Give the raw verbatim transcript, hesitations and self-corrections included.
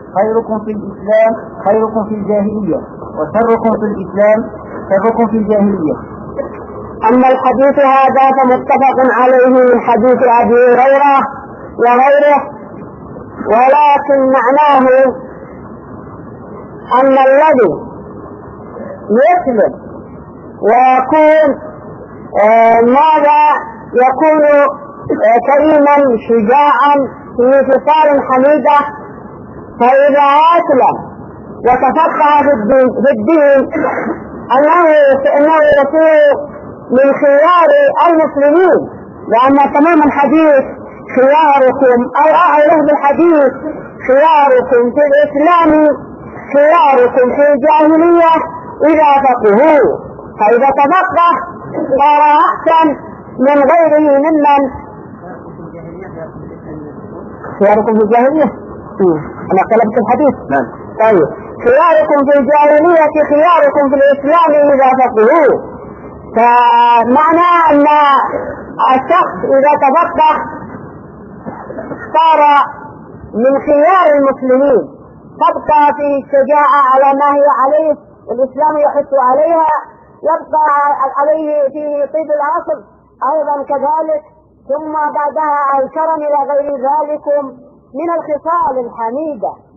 خيركم في الإسلام خيركم في الجاهلية، وشركم في الإسلام شركم في الجاهلية. أما الحديث هذا فمتفق عليه من حديث أبي هريرة وغيره، ولكن معناه أن الذي يسلم ويكون آه ماذا يكون آه كريما شجاعا في خصال حميدة، فإذا أسلم وتفقه في الدين, في الدين أنه أنه يكون من خيار المسلمين، لأن تمام الحديث خياركم أو أعرف بالحديث خياركم في الإسلام خياركم في الجاهلية إذا فقهوا، فإذا تفقه صار أحسن من غيره ممن خياركم في الجاهلية. أنا قلبت الحديث. نعم. طيب خياركم في الجاهلية خياركم في الإسلام إذا فقهوا، فمعنى أن الشخص إذا تفقه صار من خيار المسلمين، تبقى في الشجاعة على ما هي عليه الإسلام يحث عليها، يبقى عليه في طيب العصر أيضا كذلك، ثم بعدها الكرم إلى غير ذلك من الخصال الحميدة.